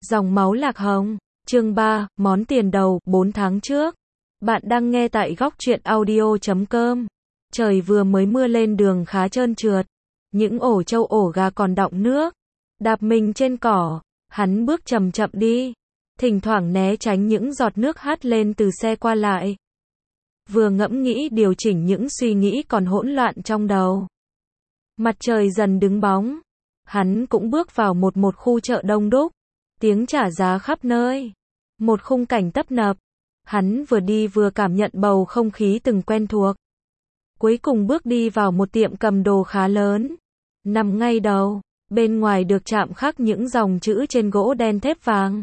Dòng máu lạc hồng. Chương 3, món tiền đầu, 4 tháng trước. Bạn đang nghe tại góc truyện audio.com. Trời vừa mới mưa lên đường khá trơn trượt. Những ổ trâu ổ gà còn đọng nước. Đạp mình trên cỏ, hắn bước chậm chậm đi. Thỉnh thoảng né tránh những giọt nước hắt lên từ xe qua lại. Vừa ngẫm nghĩ điều chỉnh những suy nghĩ còn hỗn loạn trong đầu. Mặt trời dần đứng bóng. Hắn cũng bước vào một khu chợ đông đúc. Tiếng trả giá khắp nơi. Một khung cảnh tấp nập. Hắn vừa đi vừa cảm nhận bầu không khí từng quen thuộc. Cuối cùng bước đi vào một tiệm cầm đồ khá lớn. Nằm ngay đầu, bên ngoài được chạm khắc những dòng chữ trên gỗ đen thép vàng.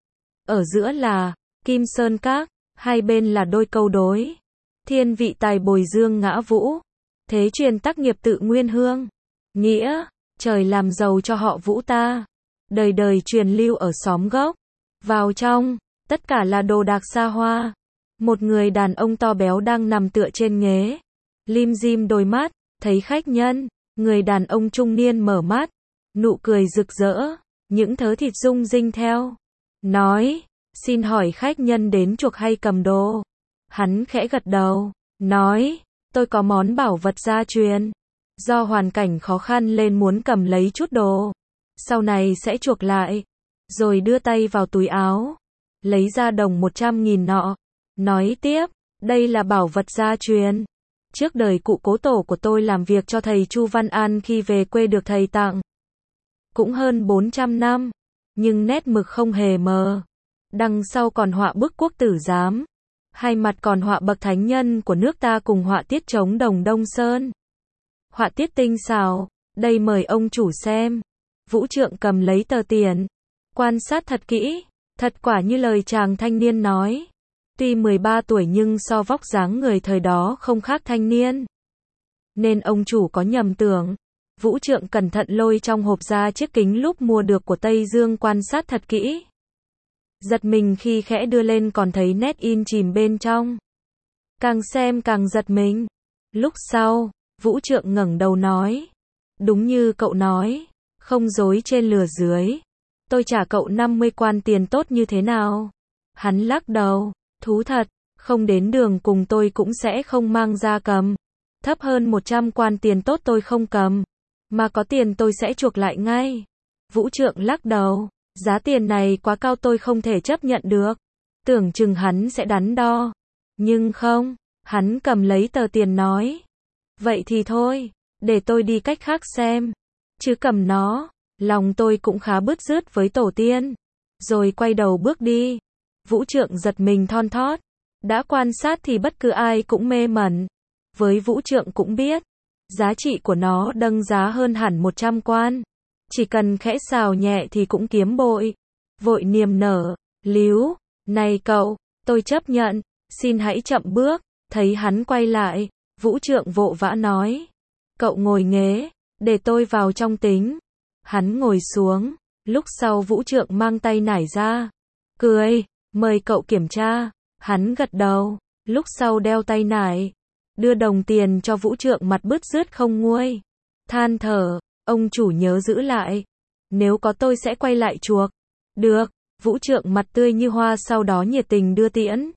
Ở giữa là Kim Sơn Các, hai bên là đôi câu đối. Thiên vị tài bồi dương ngã vũ, thế truyền tác nghiệp tự nguyên hương. Nghĩa, trời làm giàu cho họ Vũ ta. Đời đời truyền lưu ở xóm gốc. Vào trong, tất cả là đồ đạc xa hoa. Một người đàn ông to béo đang nằm tựa trên ghế. Lim dim đôi mắt, thấy khách nhân. Người đàn ông trung niên mở mắt. Nụ cười rực rỡ. Những thớ thịt rung rinh theo. Nói, xin hỏi khách nhân đến chuộc hay cầm đồ? Hắn khẽ gật đầu. Nói, tôi có món bảo vật gia truyền. Do hoàn cảnh khó khăn nên muốn cầm lấy chút đồ. Sau này sẽ chuộc lại. Rồi đưa tay vào túi áo. Lấy ra đồng 100.000 nọ. Nói tiếp, đây là bảo vật gia truyền. Trước đời cụ cố tổ của tôi làm việc cho thầy Chu Văn An khi về quê được thầy tặng. Cũng hơn 400 năm. Nhưng nét mực không hề mờ. Đằng sau còn họa bức quốc tử giám. Hai mặt còn họa bậc thánh nhân của nước ta cùng họa tiết trống đồng Đông Sơn. Họa tiết tinh xảo. Đây mời ông chủ xem. Vũ Trượng cầm lấy tờ tiền. Quan sát thật kỹ. Thật quả như lời chàng thanh niên nói. Tuy 13 tuổi nhưng so vóc dáng người thời đó không khác thanh niên. Nên ông chủ có nhầm tưởng. Vũ Trượng cẩn thận lôi trong hộp ra chiếc kính lúp mua được của Tây Dương quan sát thật kỹ. Giật mình khi khẽ đưa lên còn thấy nét in chìm bên trong. Càng xem càng giật mình. Lúc sau, Vũ Trượng ngẩng đầu nói. Đúng như cậu nói. Không dối trên lừa dưới. Tôi trả cậu 50 quan tiền tốt như thế nào? Hắn lắc đầu. Thú thật, không đến đường cùng tôi cũng sẽ không mang ra cầm. Thấp hơn 100 quan tiền tốt tôi không cầm. Mà có tiền tôi sẽ chuộc lại ngay. Vũ Trượng lắc đầu. Giá tiền này quá cao tôi không thể chấp nhận được. Tưởng chừng hắn sẽ đắn đo. Nhưng không, hắn cầm lấy tờ tiền nói. Vậy thì thôi, để tôi đi cách khác xem. Chứ cầm nó, lòng tôi cũng khá bứt rứt với tổ tiên. Rồi quay đầu bước đi. Vũ Trượng giật mình thon thót. Đã quan sát thì bất cứ ai cũng mê mẩn. Với Vũ Trượng cũng biết. Giá trị của nó đâng giá hơn hẳn 100 quan. Chỉ cần khẽ xào nhẹ thì cũng kiếm bội. Vội niềm nở. Líu. Này cậu, tôi chấp nhận. Xin hãy chậm bước. Thấy hắn quay lại. Vũ Trượng vội vã nói. Cậu ngồi ghế. Để tôi vào trong tính. Hắn ngồi xuống. Lúc sau Vũ Trượng mang tay nải ra. Cười. Mời cậu kiểm tra. Hắn gật đầu. Lúc sau đeo tay nải. Đưa đồng tiền cho Vũ Trượng mặt bứt rứt không nguôi. Than thở. Ông chủ nhớ giữ lại. Nếu có tôi sẽ quay lại chuộc. Được. Vũ Trượng mặt tươi như hoa sau đó nhiệt tình đưa tiễn.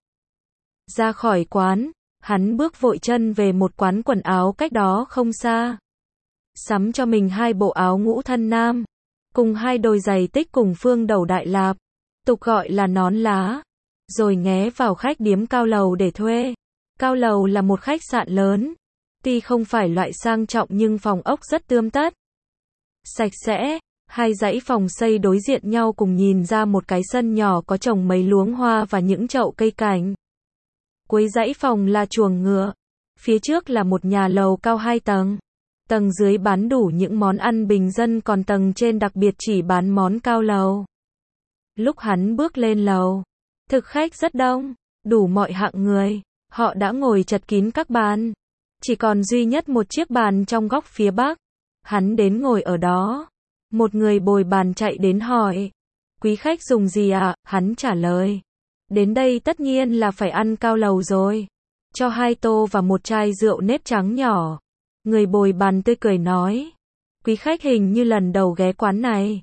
Ra khỏi quán. Hắn bước vội chân về một quán quần áo cách đó không xa. Sắm cho mình 2 bộ áo ngũ thân nam. Cùng 2 đôi giày tích cùng phương đầu đại lạp. Tục gọi là nón lá. Rồi nghé vào khách điếm Cao Lầu để thuê. Cao Lầu là một khách sạn lớn. Tuy không phải loại sang trọng nhưng phòng ốc rất tươm tất. Sạch sẽ. 2 dãy phòng xây đối diện nhau cùng nhìn ra một cái sân nhỏ có trồng mấy luống hoa và những chậu cây cảnh. Cuối dãy phòng là chuồng ngựa. Phía trước là một nhà lầu cao 2 tầng. Tầng dưới bán đủ những món ăn bình dân còn tầng trên đặc biệt chỉ bán món cao lầu. Lúc hắn bước lên lầu, thực khách rất đông, đủ mọi hạng người. Họ đã ngồi chật kín các bàn. Chỉ còn duy nhất một chiếc bàn trong góc phía bắc. Hắn đến ngồi ở đó. Một người bồi bàn chạy đến hỏi. Quý khách dùng gì ạ? Hắn trả lời. Đến đây tất nhiên là phải ăn cao lầu rồi. Cho 2 tô và một chai rượu nếp trắng nhỏ. Người bồi bàn tươi cười nói. Quý khách hình như lần đầu ghé quán này.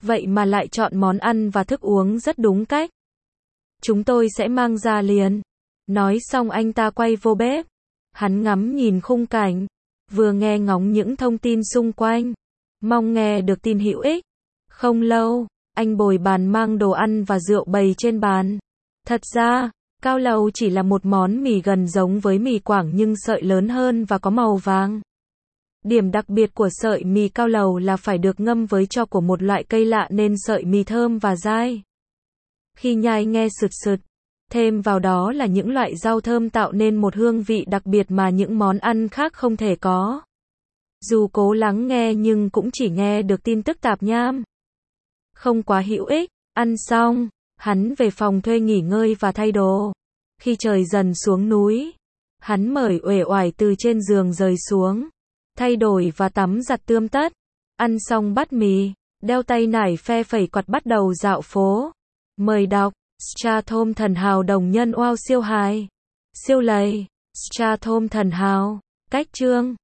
vậy mà lại chọn món ăn và thức uống rất đúng cách. Chúng tôi sẽ mang ra liền. Nói xong anh ta quay vô bếp. Hắn ngắm nhìn khung cảnh, vừa nghe ngóng những thông tin xung quanh, mong nghe được tin hữu ích. Không lâu, anh bồi bàn mang đồ ăn và rượu bày trên bàn. Thật ra, cao lầu chỉ là một món mì gần giống với mì Quảng nhưng sợi lớn hơn và có màu vàng. Điểm đặc biệt của sợi mì cao lầu là phải được ngâm với tro của một loại cây lạ nên sợi mì thơm và dai. Khi nhai nghe sực sực, thêm vào đó là những loại rau thơm tạo nên một hương vị đặc biệt mà những món ăn khác không thể có. Dù cố lắng nghe nhưng cũng chỉ nghe được tin tức tạp nham. Không quá hữu ích. Ăn xong, hắn về phòng thuê nghỉ ngơi và thay đồ. Khi trời dần xuống núi, hắn mởi uể oải từ trên giường rời xuống, thay đổi và tắm giặt tươm tất. Ăn xong bát mì, đeo tay nải phe phẩy quạt bắt đầu dạo phố. Mời đọc Strathom thần hào đồng nhân wow siêu hài. Siêu lầy. Strathom thần hào. Cách chương